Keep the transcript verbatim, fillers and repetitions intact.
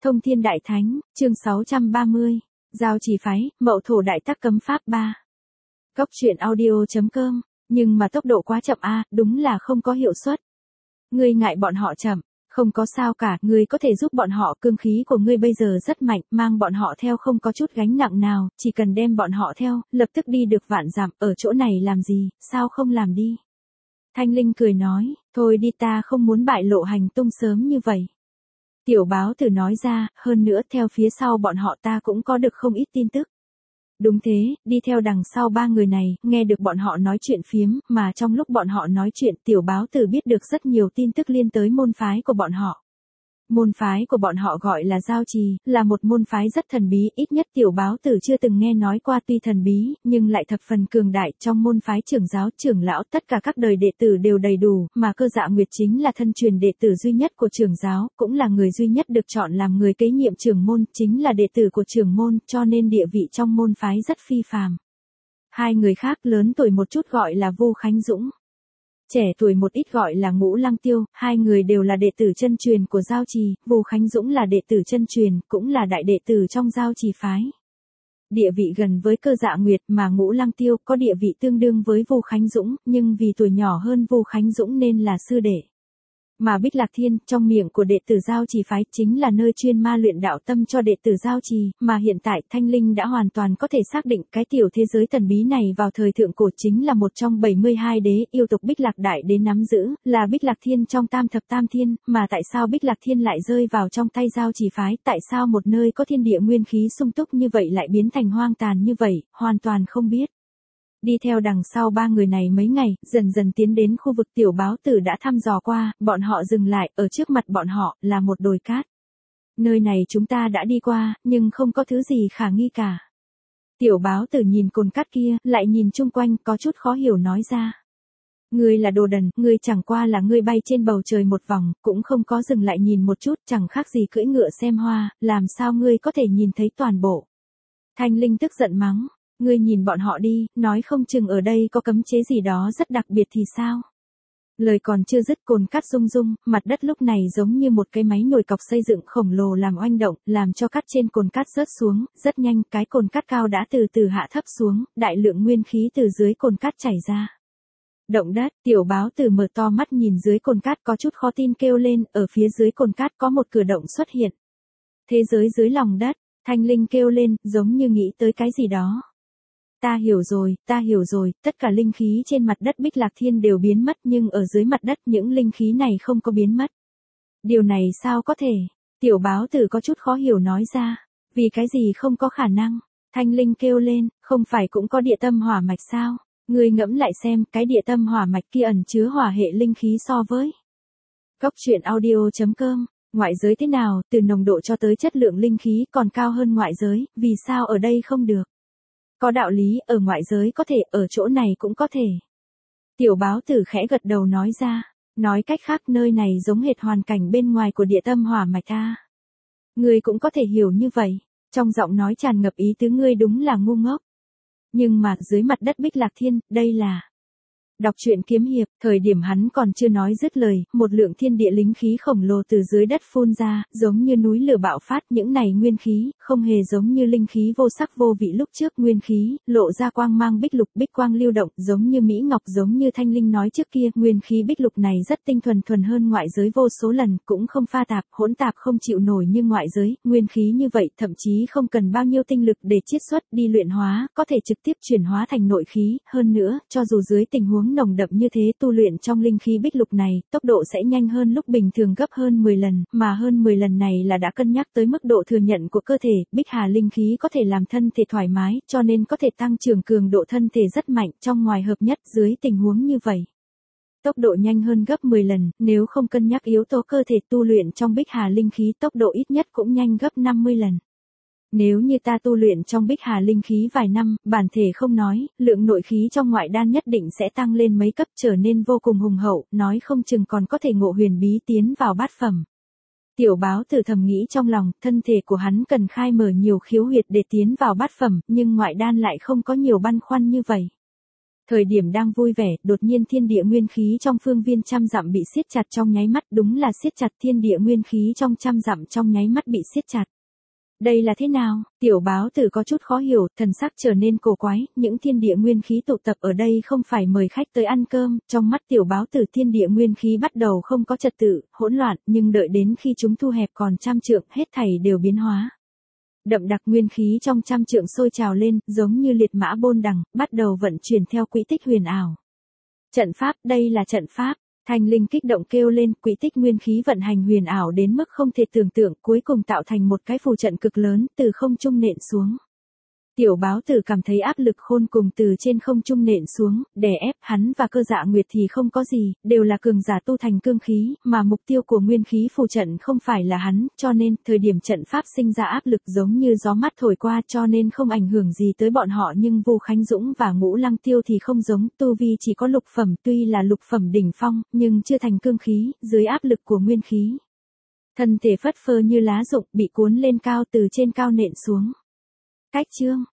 Thông Thiên Đại Thánh, chương sáu trăm ba mươi, Giao Trì phái, Mậu Thổ Đại Tắc Cấm Pháp ba. Cốc truyện audio.com, nhưng mà tốc độ quá chậm a, à, đúng là không có hiệu suất. Ngươi ngại bọn họ chậm, không có sao cả, ngươi có thể giúp bọn họ, cương khí của ngươi bây giờ rất mạnh, mang bọn họ theo không có chút gánh nặng nào, chỉ cần đem bọn họ theo, lập tức đi được vạn dặm, ở chỗ này làm gì, sao không làm đi. Thanh Linh cười nói, thôi đi, ta không muốn bại lộ hành tung sớm như vậy. Tiểu báo tử nói ra, hơn nữa theo phía sau bọn họ ta cũng có được không ít tin tức. Đúng thế, đi theo đằng sau ba người này, nghe được bọn họ nói chuyện phiếm, mà trong lúc bọn họ nói chuyện tiểu báo tử biết được rất nhiều tin tức liên tới môn phái của bọn họ. Môn phái của bọn họ gọi là Giao Trì, là một môn phái rất thần bí, ít nhất tiểu báo tử chưa từng nghe nói qua, tuy thần bí, nhưng lại thập phần cường đại. Trong môn phái trưởng giáo, trưởng lão, tất cả các đời đệ tử đều đầy đủ, mà Cơ Dạ Nguyệt chính là thân truyền đệ tử duy nhất của trưởng giáo, cũng là người duy nhất được chọn làm người kế nhiệm trưởng môn, chính là đệ tử của trưởng môn, cho nên địa vị trong môn phái rất phi phàm. Hai người khác lớn tuổi một chút gọi là Vu Khánh Dũng, trẻ tuổi một ít gọi là Ngũ Lăng Tiêu, hai người đều là đệ tử chân truyền của Giao Trì, Vu Khánh Dũng là đệ tử chân truyền, cũng là đại đệ tử trong Giao Trì phái. Địa vị gần với Cơ Dạ Nguyệt, mà Ngũ Lăng Tiêu có địa vị tương đương với Vu Khánh Dũng, nhưng vì tuổi nhỏ hơn Vu Khánh Dũng nên là sư đệ. Mà Bích Lạc Thiên, trong miệng của đệ tử Giao Trì phái, chính là nơi chuyên ma luyện đạo tâm cho đệ tử Giao Trì, mà hiện tại Thanh Linh đã hoàn toàn có thể xác định cái tiểu thế giới thần bí này vào thời thượng cổ chính là một trong bảy mươi hai đế yêu tộc Bích Lạc Đại Đế nắm giữ, là Bích Lạc Thiên trong tam thập tam thiên, mà tại sao Bích Lạc Thiên lại rơi vào trong tay Giao Trì phái, tại sao một nơi có thiên địa nguyên khí sung túc như vậy lại biến thành hoang tàn như vậy, hoàn toàn không biết. Đi theo đằng sau ba người này mấy ngày, dần dần tiến đến khu vực tiểu báo tử đã thăm dò qua, bọn họ dừng lại, ở trước mặt bọn họ, là một đồi cát. Nơi này chúng ta đã đi qua, nhưng không có thứ gì khả nghi cả. Tiểu báo tử nhìn cồn cát kia, lại nhìn chung quanh, có chút khó hiểu nói ra. Ngươi là đồ đần, ngươi chẳng qua là ngươi bay trên bầu trời một vòng, cũng không có dừng lại nhìn một chút, chẳng khác gì cưỡi ngựa xem hoa, làm sao ngươi có thể nhìn thấy toàn bộ. Thanh Linh tức giận mắng. Ngươi nhìn bọn họ đi, nói không chừng ở đây có cấm chế gì đó rất đặc biệt thì sao? Lời còn chưa dứt, cồn cát rung rung, mặt đất lúc này giống như một cái máy nồi cọc xây dựng khổng lồ làm oanh động, làm cho cát trên cồn cát rớt xuống, rất nhanh, cái cồn cát cao đã từ từ hạ thấp xuống, đại lượng nguyên khí từ dưới cồn cát chảy ra. Động đất, tiểu báo tử mở to mắt nhìn dưới cồn cát có chút khó tin kêu lên, ở phía dưới cồn cát có một cửa động xuất hiện. Thế giới dưới lòng đất, Thanh Linh kêu lên, giống như nghĩ tới cái gì đó. Ta hiểu rồi, ta hiểu rồi, tất cả linh khí trên mặt đất Bích Lạc Thiên đều biến mất nhưng ở dưới mặt đất những linh khí này không có biến mất. Điều này sao có thể? Tiểu báo tử có chút khó hiểu nói ra. Vì cái gì không có khả năng? Thanh Linh kêu lên, không phải cũng có địa tâm hỏa mạch sao? Ngươi ngẫm lại xem, cái địa tâm hỏa mạch kia ẩn chứa hỏa hệ linh khí so với. Cốc truyện audio.com, ngoại giới thế nào, từ nồng độ cho tới chất lượng linh khí còn cao hơn ngoại giới, vì sao ở đây không được? Có đạo lý, ở ngoại giới có thể, ở chỗ này cũng có thể. Tiểu báo tử khẽ gật đầu nói ra, nói cách khác nơi này giống hệt hoàn cảnh bên ngoài của địa tâm hỏa mạch ta. Ngươi cũng có thể hiểu như vậy, trong giọng nói tràn ngập ý tứ ngươi đúng là ngu ngốc. Nhưng mà dưới mặt đất Bích Lạc Thiên, đây là... Đọc truyện kiếm hiệp, thời điểm hắn còn chưa nói dứt lời, một lượng thiên địa linh khí khổng lồ từ dưới đất phun ra, giống như núi lửa bạo phát, những này nguyên khí, không hề giống như linh khí vô sắc vô vị lúc trước, nguyên khí, lộ ra quang mang bích lục, bích quang lưu động, giống như mỹ ngọc, giống như Thanh Linh nói trước kia, nguyên khí bích lục này rất tinh thuần thuần hơn ngoại giới vô số lần, cũng không pha tạp, hỗn tạp không chịu nổi như ngoại giới, nguyên khí như vậy, thậm chí không cần bao nhiêu tinh lực để chiết xuất, đi luyện hóa, có thể trực tiếp chuyển hóa thành nội khí, hơn nữa, cho dù dưới tình huống nồng đậm như thế tu luyện trong linh khí bích lục này, tốc độ sẽ nhanh hơn lúc bình thường gấp hơn mười lần, mà hơn mười lần này là đã cân nhắc tới mức độ thừa nhận của cơ thể, bích hà linh khí có thể làm thân thể thoải mái, cho nên có thể tăng trưởng cường độ thân thể rất mạnh, trong ngoài hợp nhất, dưới tình huống như vậy. Tốc độ nhanh hơn gấp mười lần, nếu không cân nhắc yếu tố cơ thể tu luyện trong bích hà linh khí tốc độ ít nhất cũng nhanh gấp năm mươi lần. Nếu như ta tu luyện trong bích hà linh khí vài năm, bản thể không nói, lượng nội khí trong ngoại đan nhất định sẽ tăng lên mấy cấp trở nên vô cùng hùng hậu, nói không chừng còn có thể ngộ huyền bí tiến vào bát phẩm. Tiểu báo tử thầm nghĩ trong lòng, thân thể của hắn cần khai mở nhiều khiếu huyệt để tiến vào bát phẩm, nhưng ngoại đan lại không có nhiều băn khoăn như vậy. Thời điểm đang vui vẻ, đột nhiên thiên địa nguyên khí trong phương viên trăm dặm bị siết chặt trong nháy mắt, đúng là siết chặt, thiên địa nguyên khí trong trăm dặm trong nháy mắt bị siết chặt. Đây là thế nào? Tiểu báo tử có chút khó hiểu, thần sắc trở nên cổ quái, những thiên địa nguyên khí tụ tập ở đây không phải mời khách tới ăn cơm, trong mắt tiểu báo tử thiên địa nguyên khí bắt đầu không có trật tự, hỗn loạn, nhưng đợi đến khi chúng thu hẹp còn trăm trượng, hết thảy đều biến hóa. Đậm đặc nguyên khí trong trăm trượng sôi trào lên, giống như liệt mã bôn đằng, bắt đầu vận chuyển theo quỹ tích huyền ảo. Trận pháp, đây là trận pháp. Thanh linh kích động kêu lên, quỹ tích nguyên khí vận hành huyền ảo đến mức không thể tưởng tượng, cuối cùng tạo thành một cái phù trận cực lớn, từ không trung nện xuống. Tiểu báo tử cảm thấy áp lực khôn cùng từ trên không trung nện xuống, đè ép hắn và Cơ Dạ Nguyệt thì không có gì, đều là cường giả tu thành cương khí, mà mục tiêu của nguyên khí phù trận không phải là hắn, cho nên, thời điểm trận pháp sinh ra áp lực giống như gió mát thổi qua cho nên không ảnh hưởng gì tới bọn họ, nhưng Vu Khánh Dũng và Ngũ Lăng Tiêu thì không giống, tu vi chỉ có lục phẩm, tuy là lục phẩm đỉnh phong, nhưng chưa thành cương khí, dưới áp lực của nguyên khí. Thân thể phất phơ như lá rụng bị cuốn lên cao từ trên cao nện xuống. Cách chương